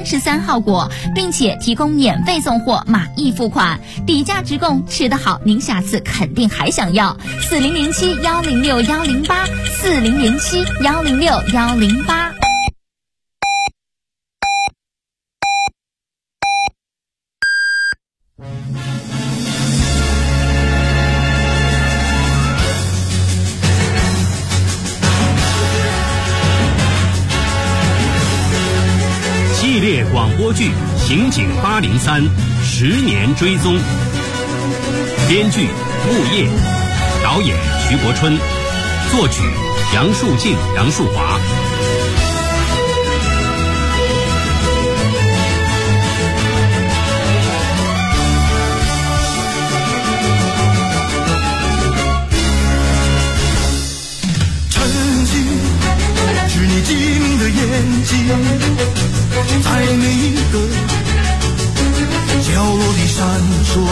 33号果，并且提供免费送货，码易付款，底价直供，吃得好，您下次肯定还想要。4007-106-108，4007-106-108。 系列广播剧《刑警803》10年追踪，编剧木叶，导演徐国春，作曲杨树静、杨树华。 晨曦是你机灵的眼睛，在每一个角落里闪烁。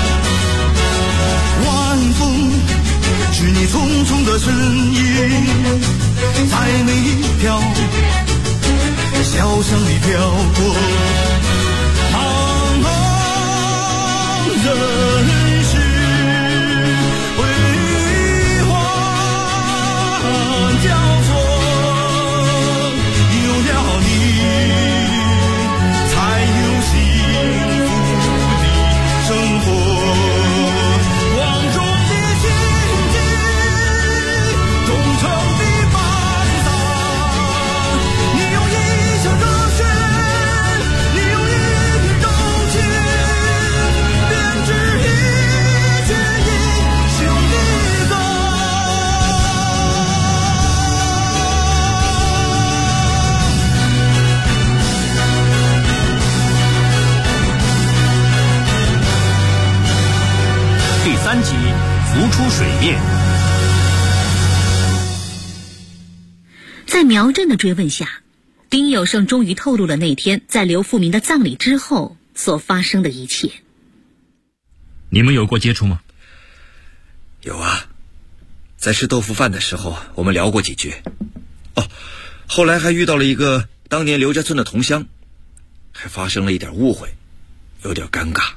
晚风是你匆匆的身影，在每一条小巷里飘过。茫茫人世辉煌交错，有了你才有幸福的生活。光中的奇迹，忠诚的办法，你用一腔热血，你用一片柔情，编织一曲英雄的歌。 第3集浮出水面。 在苗震的追问下，丁有胜终于透露了那天在刘富民的葬礼之后所发生的一切。 你们有过接触吗？ 有啊，在吃豆腐饭的时候我们聊过几句。后来还遇到了一个当年刘家村的同乡，还发生了一点误会，有点尴尬。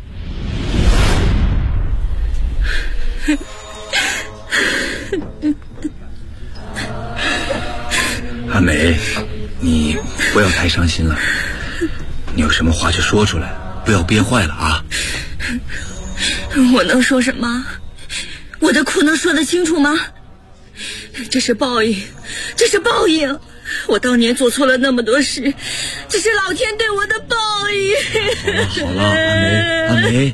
阿梅，你不要太伤心了，你有什么话就说出来，不要憋坏了啊。 我能说什么？我的苦能说得清楚吗？这是报应，这是报应。我当年做错了那么多事，这是老天对我的报应。 好了，阿梅，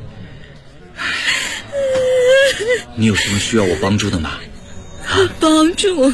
你有什么需要我帮助的吗？ 帮助？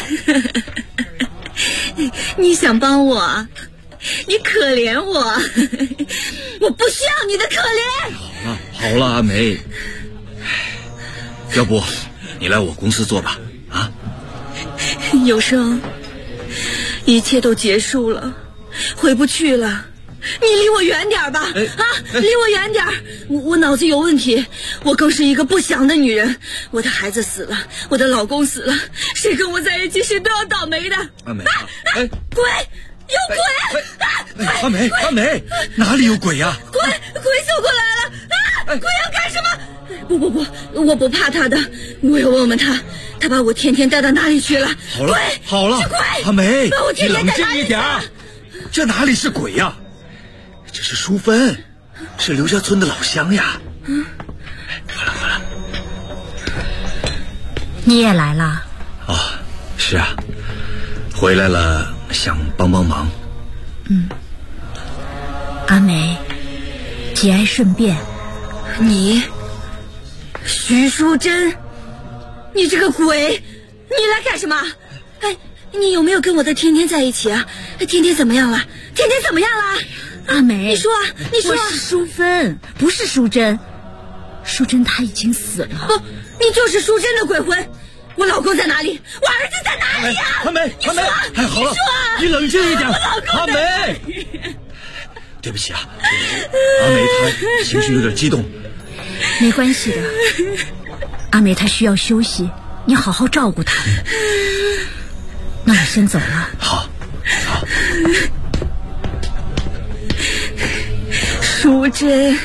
你想帮我？你可怜我，我不需要你的可怜。 好了，阿梅，要不你来我公司做吧？啊？ 有生，一切都结束了，回不去了。你离我远点吧，离我远点。我脑子有问题，我更是一个不祥的女人。我的孩子死了，我的老公死了，谁跟我在一起谁都要倒霉的。 阿梅， 鬼，有鬼！ 阿梅，哪里有鬼呀？ 鬼走过来了！鬼要干什么？不，我不怕他的，我要问问他，他把我天天带到哪里去了？ 好了，阿梅，你冷静一点，这哪里是鬼呀？这是淑芬，是刘家村的老乡呀。快了， 你也来了？ 是啊，回来了，想帮帮忙。 阿梅，节哀顺变。你徐淑珍，你这个鬼，你来干什么？你有没有跟我的天天在一起啊？天天怎么样了？阿梅，你说，我是淑芬，不是淑珍。淑珍她已经死了。不，你就是淑珍的鬼魂。我老公在哪里？我儿子在哪里呀？ 阿梅，好了，你冷静一点。阿梅，对不起啊，阿梅她情绪有点激动。 没关系的，阿梅她需要休息，你好好照顾她。那我先走了。 好。 淑珍，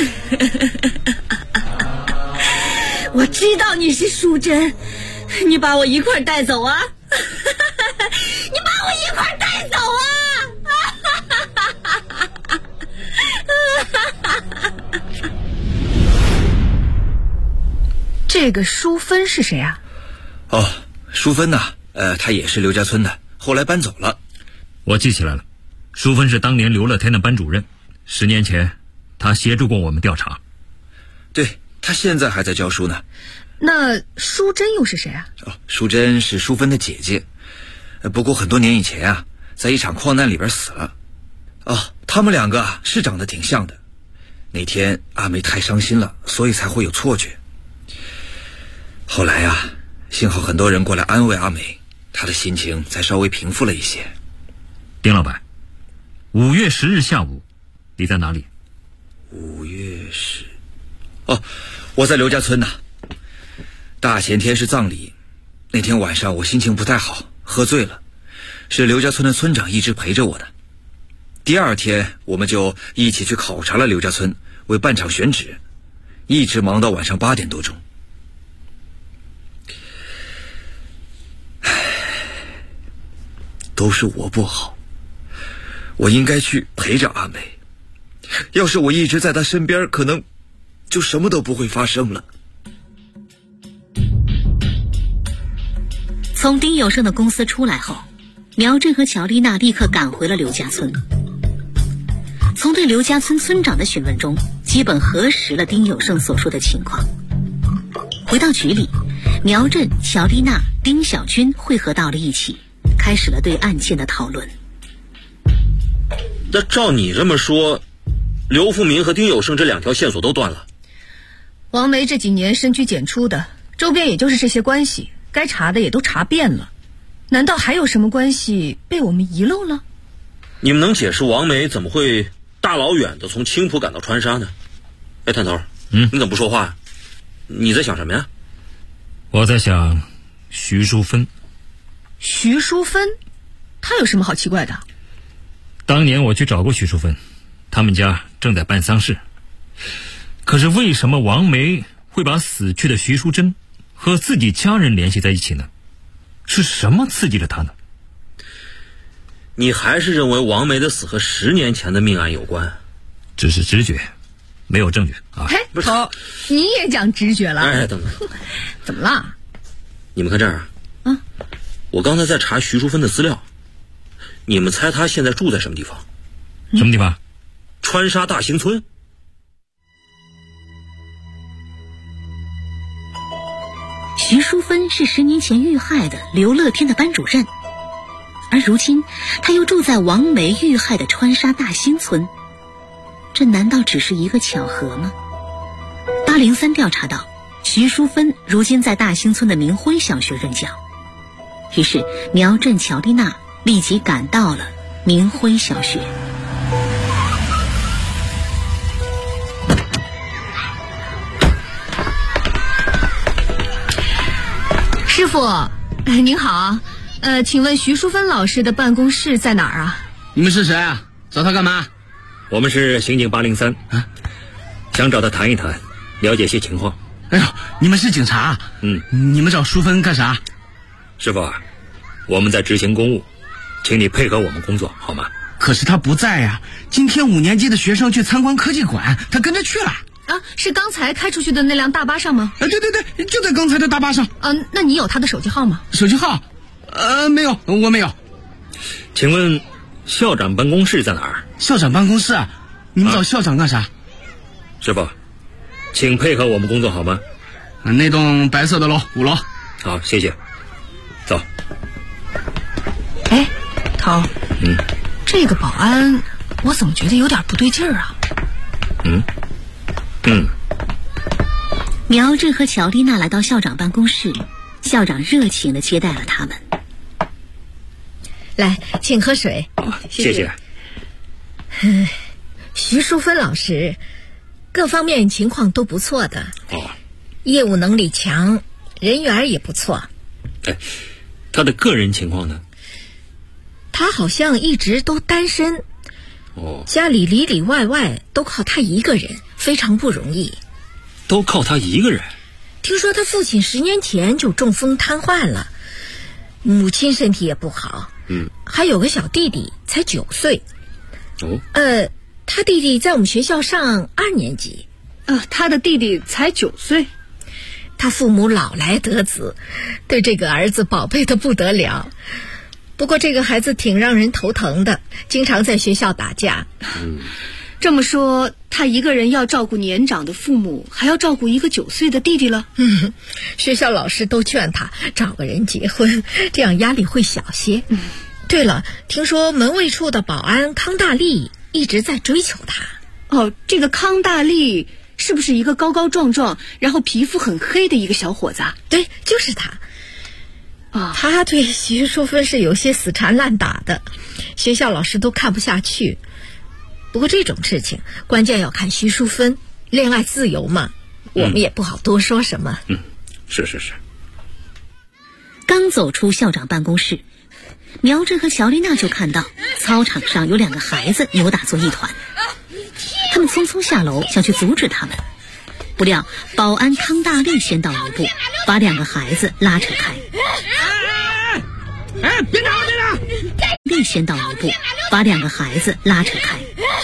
我知道你是淑珍，你把我一块儿带走啊！你把我一块儿带走啊！ 这个淑芬是谁啊？ 哦，淑芬呐，她也是刘家村的，后来搬走了。 我记起来了，淑芬是当年刘乐天的班主任，10年前她协助过我们调查。 对，她现在还在教书呢。 那淑珍又是谁啊？ 哦，淑珍是淑芬的姐姐，不过很多年以前啊，在一场矿难里边死了。哦，他们两个啊是长得挺像的。那天阿梅太伤心了，所以才会有错觉。后来啊，幸好很多人过来安慰阿梅，她的心情才稍微平复了一些。 丁老板，5月10日下午你在哪里 ？5月10……哦，我在刘家村呢。大前天是葬礼，那天晚上我心情不太好，喝醉了，是刘家村的村长一直陪着我的。第二天我们就一起去考察了刘家村，为办场选址，一直忙到晚上8点多钟。都是我不好，我应该去陪着阿梅。要是我一直在她身边，可能就什么都不会发生了。 从丁有胜的公司出来后，苗振和乔丽娜立刻赶回了刘家村。从对刘家村村长的询问中，基本核实了丁有胜所说的情况。回到局里，苗振、乔丽娜、丁小军汇合到了一起，开始了对案件的讨论。 那照你这么说，刘富民和丁有胜这2条线索都断了。 王梅这几年深居简出的，周边也就是这些关系，该查的也都查遍了，难道还有什么关系被我们遗漏了？ 你们能解释王梅怎么会大老远的从青浦赶到川沙呢？哎，探头，你怎么不说话呀？你在想什么呀？ 我在想徐淑芬。 徐淑芬？她有什么好奇怪的？ 当年我去找过徐淑芬，他们家正在办丧事。可是为什么王梅会把死去的徐淑珍和自己家人联系在一起呢？是什么刺激了她呢？ 你还是认为王梅的死和10年前的命案有关？ 只是直觉，没有证据啊。 嘿，头，你也讲直觉了？ 哎，等等， 怎么了？ 你们看这儿啊，我刚才在查徐淑芬的资料，你们猜她现在住在什么地方？ 什么地方？ 川沙大兴村。 徐淑芬是10年前遇害的刘乐天的班主任，而如今他又住在王梅遇害的川沙大兴村，这难道只是一个巧合吗？803调查到，徐淑芬如今在大兴村的明辉小学任教，于是苗振、乔丽娜立即赶到了明辉小学。 师傅，您好，请问徐淑芬老师的办公室在哪儿啊？ 你们是谁啊？找他干嘛？ 我们是刑警803啊，想找他谈一谈，了解些情况。 哎呦，你们是警察？你们找淑芬干啥？ 师傅啊，我们在执行公务，请你配合我们工作好吗？ 可是他不在呀。今天5年级的学生去参观科技馆，他跟着去了。 啊，是刚才开出去的那辆大巴上吗？ 对对对，就在刚才的大巴上。 那你有他的手机号吗？ 手机号？没有，我没有。 请问校长办公室在哪儿？ 校长办公室啊？你们找校长干啥？ 师傅，请配合我们工作好吗？ 那栋白色的楼，5楼。 好，谢谢。走。 哎，头，这个保安，我怎么觉得有点不对劲儿啊？ 苗振和乔丽娜来到校长办公室，校长热情地接待了他们。 来，请喝水。 谢谢。 徐淑芬老师各方面情况都不错的，业务能力强，人缘也不错。 他的个人情况呢？ 他好像一直都单身， 家里里里外外都靠他一个人，非常不容易。 都靠他一个人？ 听说他父亲10年前就中风瘫痪了，母亲身体也不好，还有个小弟弟才9岁。他弟弟在我们学校上2年级。 他的弟弟才9岁。 他父母老来得子，对这个儿子宝贝得不得了。不过这个孩子挺让人头疼的，经常在学校打架。 这么说，他一个人要照顾年长的父母，还要照顾一个9岁的弟弟了。 学校老师都劝他找个人结婚，这样压力会小些。对了，听说门卫处的保安康大力一直在追求他。 这个康大力是不是一个高高壮壮，然后皮肤很黑的一个小伙子啊？ 对，就是他。他对徐淑芬是有些死缠烂打的，学校老师都看不下去。不过这种事情关键要看徐淑芬，恋爱自由嘛，我们也不好多说什么。 是。 刚走出校长办公室，苗真和小丽娜就看到操场上有2个孩子扭打作一团，他们匆匆下楼想去阻止他们，不料保安康大力先到一步，把2个孩子拉扯开。 别打！ 力先到一步，把2个孩子拉扯开。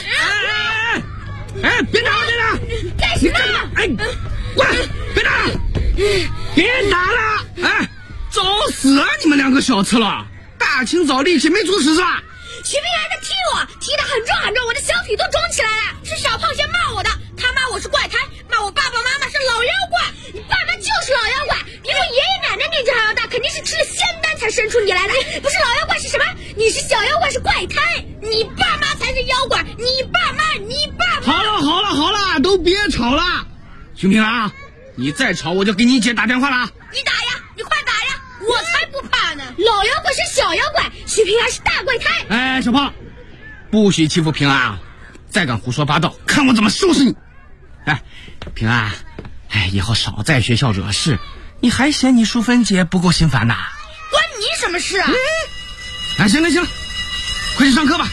别打！ 干什么？ 滚！别打！别打了！找死啊！你们2个小刺了！大清早力气没出事是吧？ 徐平还在踢我，踢得很重，我的小腿都肿起来了。是小胖先骂我的，他骂我是怪胎，骂我爸爸妈妈是老妖怪。你爸妈就是老妖怪，比我爷爷奶奶年纪还要大，肯定是吃了仙丹才生出你来的。不是老妖怪是什么？你是小妖怪，是怪胎，你爸妈才是妖怪，你爸妈。 好了，都别吵了。徐平啊，你再吵我就给你姐打电话了。 你打呀，你快打呀，我才不怕呢。老妖怪是小妖怪，徐平安是大怪胎。 小胖，不许欺负平安啊！再敢胡说八道，看我怎么收拾你！平安，以后少在学校惹事，你还嫌你淑芬姐不够心烦呐？ 关你什么事啊？ 行了，快去上课吧。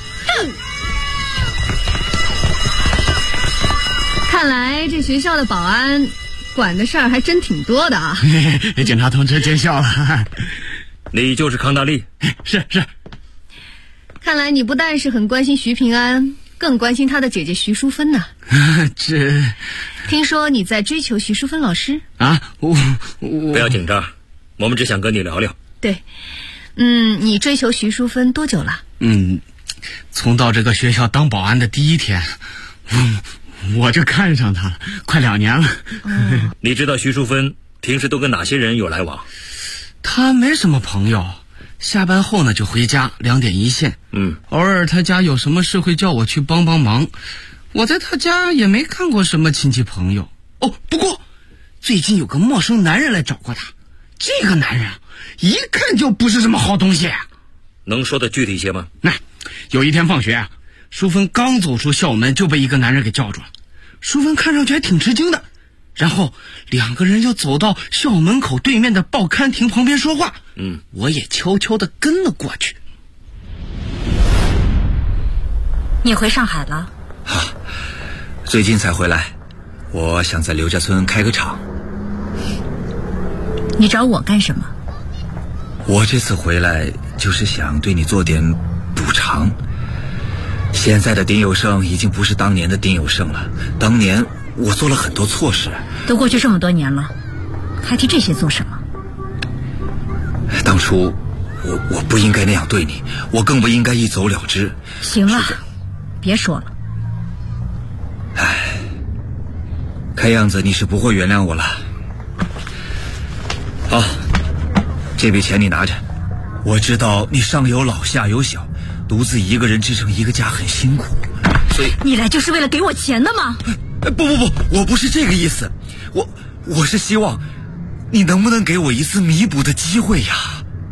看来这学校的保安管的事儿还真挺多的啊。 警察同志见笑了。 你就是康大力？ 是。 看来你不但是很关心徐平安，更关心他的姐姐徐淑芬呢。听说你在追求徐淑芬老师啊？我不要紧张，我们只想跟你聊聊。 对，你追求徐淑芬多久了？ 从到这个学校当保安的第一天，我就看上他了，快2年了。 你知道徐淑芬平时都跟哪些人有来往？ 他没什么朋友，下班后呢就回家，2点一线。偶尔他家有什么事会叫我去帮忙。我在他家也没看过什么亲戚朋友。不过最近有个陌生男人来找过他，这个男人一看就不是什么好东西。 能说的具体些吗？ 有一天放学，淑芬刚走出校门就被一个男人给叫住了。淑芬看上去还挺吃惊的，然后2个人就走到校门口对面的报刊亭旁边说话。我也悄悄地跟了过去。 你回上海了？ 最近才回来，我想在刘家村开个厂。 你找我干什么？ 我这次回来就是想对你做点补偿。现在的丁有胜已经不是当年的丁有胜了，当年我做了很多错事。 都过去这么多年了，还提这些做什么？ 当初我不应该那样对你，我更不应该一走了之。 行了，别说了。 看样子你是不会原谅我了。好，这笔钱你拿着。我知道你上有老下有小，独自一个人支撑一个家很辛苦，所以你来就是为了给我钱的吗？ 不，我不是这个意思，我是希望你能不能给我一次弥补的机会呀？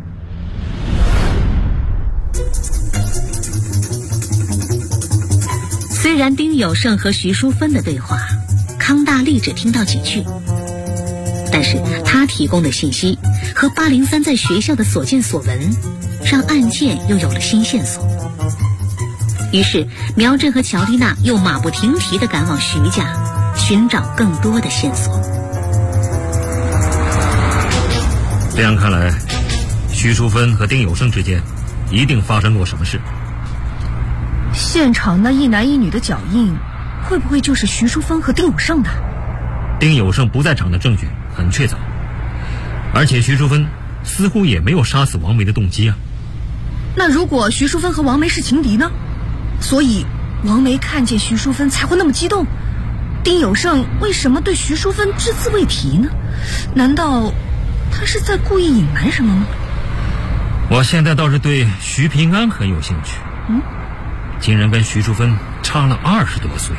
虽然丁有胜和徐淑芬的对话，康大力只听到几句，但是他提供的信息和803在学校的所见所闻，让案件又有了新线索。 于是苗真和乔丽娜又马不停蹄地赶往徐家，寻找更多的线索。 这样看来，徐淑芬和丁有胜之间一定发生过什么事。 现场那一男一女的脚印，会不会就是徐淑芬和丁有胜的？ 丁有胜不在场的证据很确凿，而且徐淑芬似乎也没有杀死王梅的动机啊。 那如果徐淑芬和王梅是情敌呢？所以王梅看见徐淑芬才会那么激动。丁有胜为什么对徐淑芬只字未提呢？难道他是在故意隐瞒什么吗？ 我现在倒是对徐平安很有兴趣。竟然跟徐淑芬差了20多岁，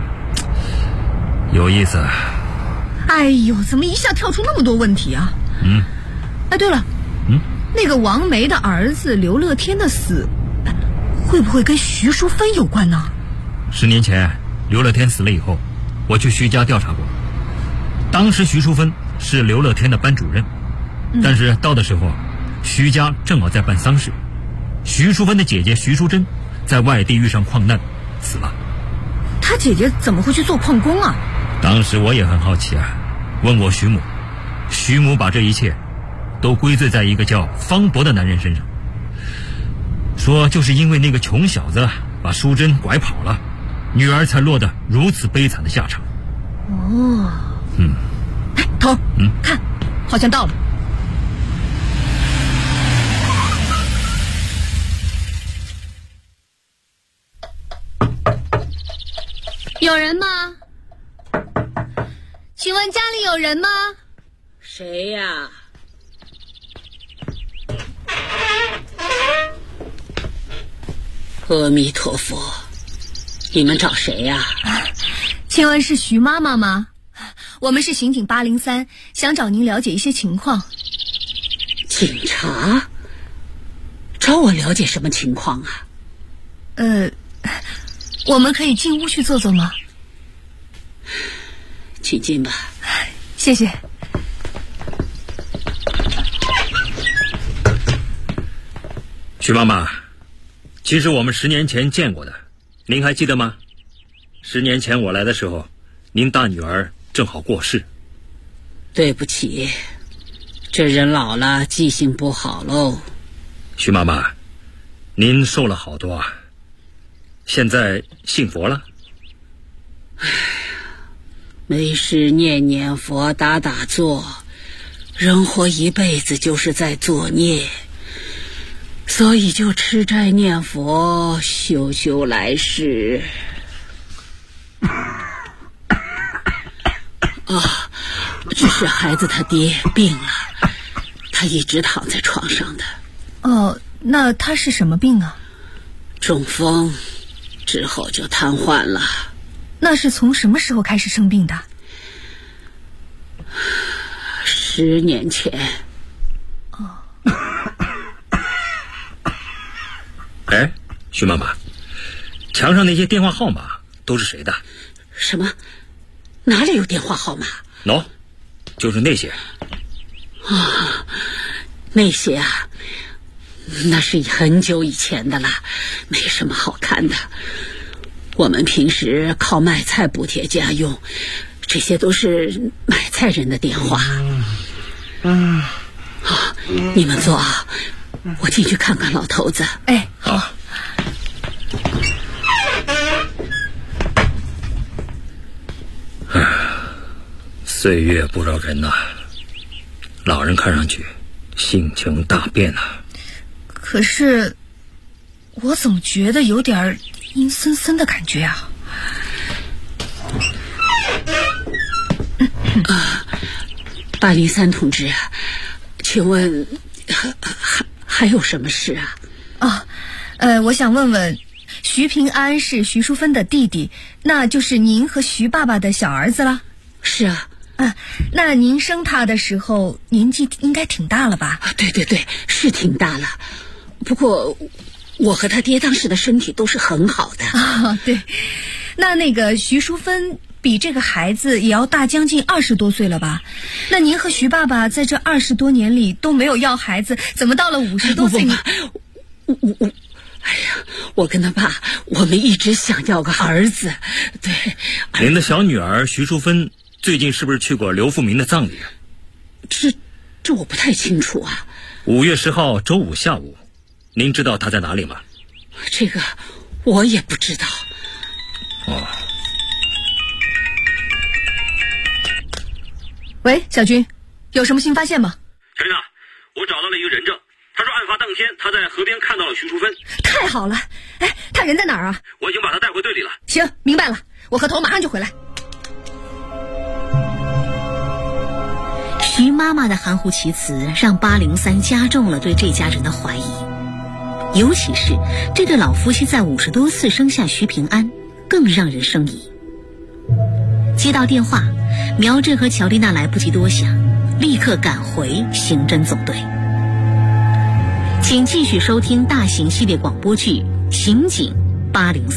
有意思。 哎呦，怎么一下跳出那么多问题啊？哎，对了，那个王梅的儿子刘乐天的死，会不会跟徐淑芬有关呢 ？10年前刘乐天死了以后，我去徐家调查过，当时徐淑芬是刘乐天的班主任，但是到的时候徐家正好在办丧事，徐淑芬的姐姐徐淑珍在外地遇上矿难死了。 她姐姐怎么会去做矿工啊？ 当时我也很好奇啊，问过徐母，徐母把这一切都归罪在一个叫方伯的男人身上，说就是因为那个穷小子把淑珍拐跑了，女儿才落得如此悲惨的下场。 哎，头，看，好像到了。 有人吗？请问家里有人吗？ 谁呀？阿弥陀佛，你们找谁呀？ 请问是徐妈妈吗？我们是刑警803，想找您了解一些情况。 警察？找我了解什么情况啊？ 我们可以进屋去坐坐吗？ 请进吧。 谢谢。 徐妈妈，其实我们10年前见过的，您还记得吗？10年前我来的时候，您大女儿正好过世。 对不起，这人老了，记性不好喽。 徐妈妈，您瘦了好多啊，现在信佛了？ 没事念念佛，打打坐，人活一辈子就是在作孽，所以就吃斋念佛，修修来世。只是孩子他爹病了，他一直躺在床上的。 那他是什么病啊？ 中风，之后就瘫痪了。 那是从什么时候开始生病的 ？10年前。 哎，徐妈妈，墙上那些电话号码都是谁的？ 什么？哪里有电话号码？ 就是那些。 那些啊，那是很久以前的了，没什么好看的。我们平时靠卖菜补贴家用，这些都是买菜人的电话。你们坐啊，我进去看看老头子。 哎，好。 岁月不饶人呐，老人看上去性情大变呐。 可是我怎么觉得有点阴森森的感觉啊 ？803同志，请问还有什么事啊？ 我想问问，徐平安是徐淑芬的弟弟，那就是您和徐爸爸的小儿子了？ 是啊。 那您生他的时候年纪应该挺大了吧？ 对对对，是挺大了。不过我和他爹当时的身体都是很好的。 对。那个徐淑芬比这个孩子也要大将近20多岁了吧？那您和徐爸爸在这20多年里都没有要孩子，怎么到了50多岁哎呀，我跟他爸，我们一直想要个儿子。对， 您的小女儿徐淑芬最近是不是去过刘富民的葬礼啊？ 这我不太清楚啊。 5月10号周五下午，您知道她在哪里吗？ 这个我也不知道。 哦。 喂，小军，有什么新发现吗？ 小琳娜，我找到了一个人证，他说案发当天他在河边看到了徐淑芬。 太好了！哎，他人在哪儿啊？ 我已经把他带回队里了。 行，明白了，我和头马上就回来。 徐妈妈的含糊其辞让803加重了对这家人的怀疑，尤其是这对老夫妻在50多岁生下徐平安，更让人生疑。接到电话，苗振和乔丽娜来不及多想，立刻赶回刑侦总队。请继续收听大型系列广播剧《刑警803》。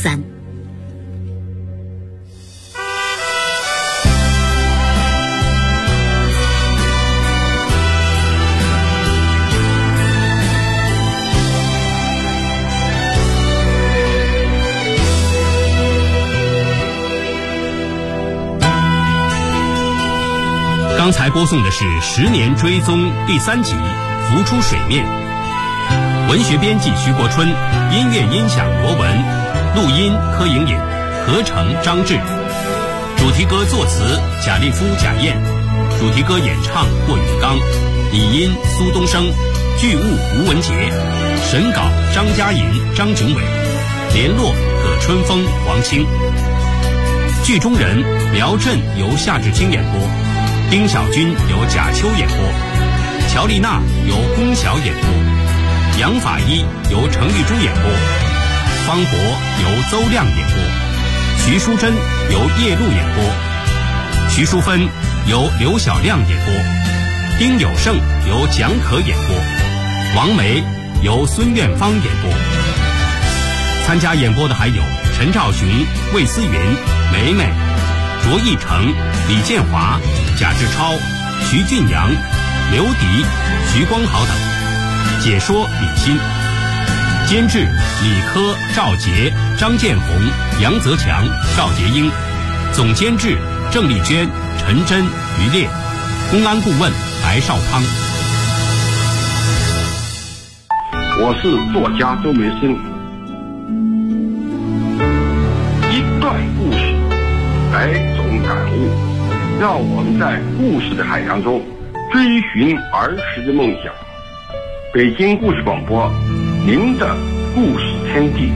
刚才播送的是《10年追踪》第3集《浮出水面》，文学编辑徐国春，音乐音响罗文，录音柯莹莹，合成张志，主题歌作词贾立夫、贾燕，主题歌演唱霍宇刚，拟音苏东升，剧务吴文杰，审稿张嘉莹、张景伟，联络葛春风、黄青。剧中人苗振由夏志清演播，丁小军由贾秋演播，乔丽娜由龚晓演播，杨法医由程玉珠演播，方博由邹亮演播，徐淑珍由叶璐演播，徐淑芬由刘小亮演播，丁有胜由蒋可演播，王梅由孙苑芳演播。参加演播的还有陈兆雄、魏思云、梅梅、卓义成、李建华、贾志超、徐俊阳、刘迪、徐光豪等。解说李欣，监制李科、赵杰、张建红、杨泽强、赵杰英，总监制郑丽娟、陈真、于烈，公安顾问白少康。 我是作家周梅生。一段故事，100种感悟，让我们在故事的海洋中追寻儿时的梦想。北京故事广播，您的故事天地。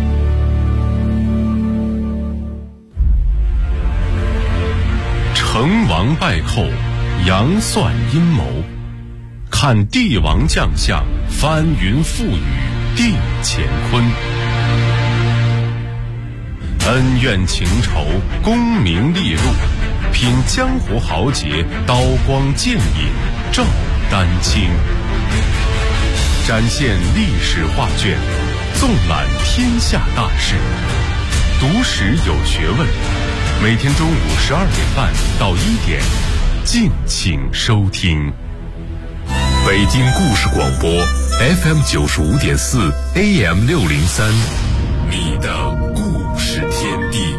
成王败寇，杨算阴谋，看帝王将相，翻云覆雨定乾坤。恩怨情仇，功名利禄，品江湖豪杰，刀光剑影照丹青。展现历史画卷，纵览天下大事，读史有学问。每天中午12点半到1点，敬请收听。北京故事广播 FM 95.4 AM 603，你的故事天地。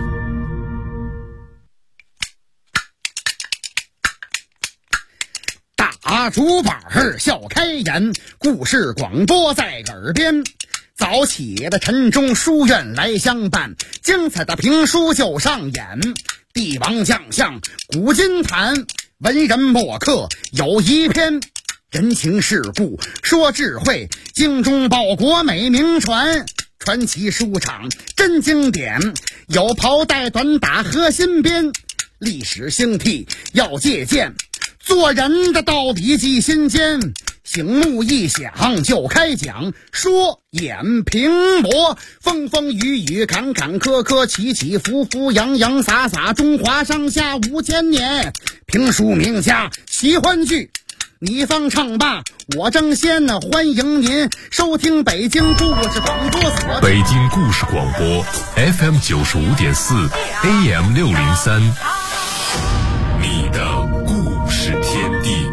大竹板笑开颜，故事广播在耳边。早起的晨钟书院来相伴，精彩的评书就上演。帝王将相古今谈，文人墨客有一篇。人情世故说智慧，精忠报国美名传。传奇书场真经典，有袍带短打和新编。历史兴替要借鉴，做人的道理记心间。醒目一响就开讲，说演评驳，风风雨雨坎坎坷坷，起起伏伏洋洋洒洒，中华上下5000年。评书名家喜欢剧，你方唱罢我争先呢，欢迎您收听北京故事广播所。 北京故事广播 FM 95.4 AM 603，你的故事天地。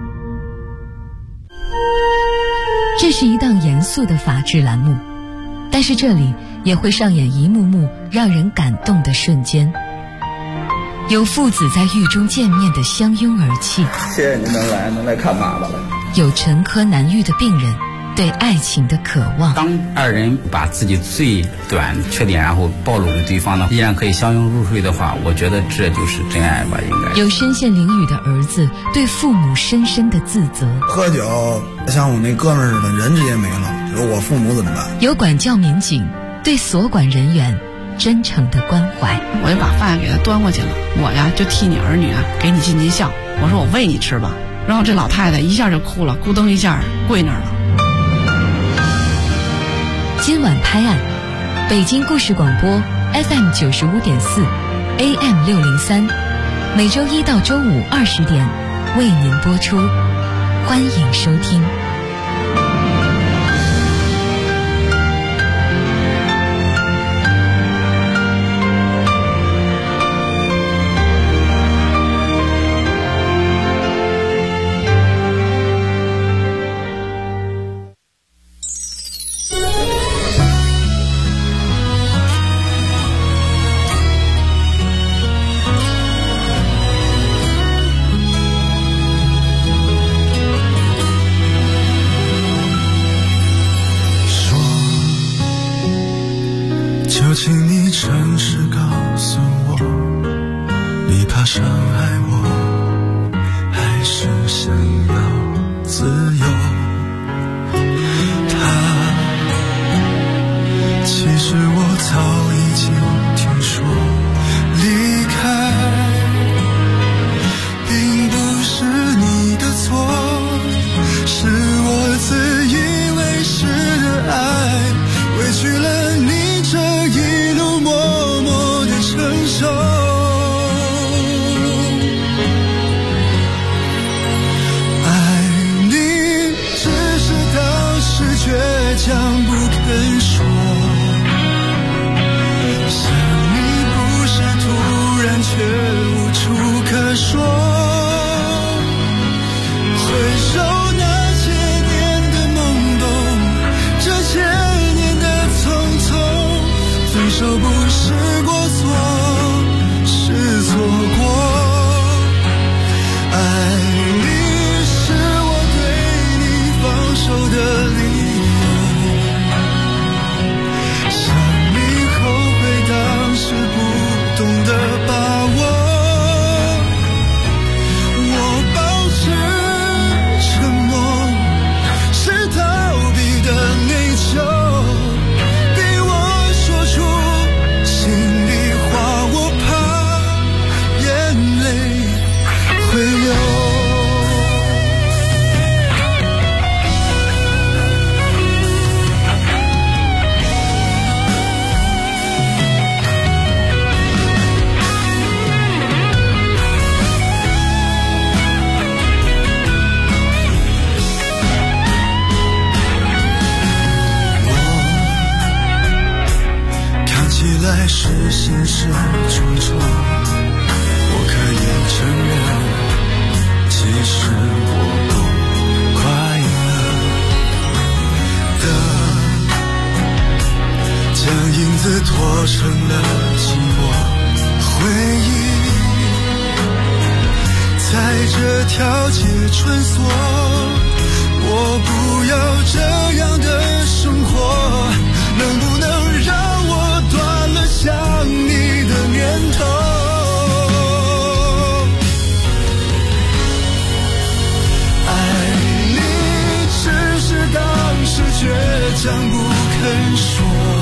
这是一档严肃的法制栏目， 但是这里也会上演一幕幕让人感动的瞬间，有父子在狱中见面的相拥而泣， 谢谢您能来看爸爸了。 有沉疴难愈的病人对爱情的渴望。 当二人把自己最短缺点然后暴露给对方呢，依然可以相拥入睡的话，我觉得这就是真爱吧，应该。 有身陷囹圄的儿子对父母深深的自责。 喝酒像我那哥们儿似的，人直接没了，我父母怎么办？ 有管教民警对所管人员真诚的关怀。 我就把饭给他端过去了，我呀就替你儿女啊给你尽尽孝，我说我喂你吃吧。然后这老太太一下就哭了，咕噔一下跪那儿了。 今晚拍案，北京故事广播 FM 95.4 AM 603，每周一到周五20点为您播出，欢迎收听。 就请你诚实告诉我，你怕伤害我，还是想要自由？其实我早已经听说，离开并不是你的错，是我自以为是的爱委屈了你。这一路默默的承受，爱你只是当时倔强不肯说，想你不是突然却无处可说，回首那些年的懵懂，这些年的匆匆，分手不是过错，是错过。爱你是我对你放手的理由，想你后悔当时不懂得把握，我保持沉默，是逃避的内疚。来是现实重重，我可以承认，其实我不快乐的，将影子拖成了寂寞回忆，在这条街穿梭，我不要这样的生活，能不能让我断了想你的念头？爱你只是当时倔强不肯说，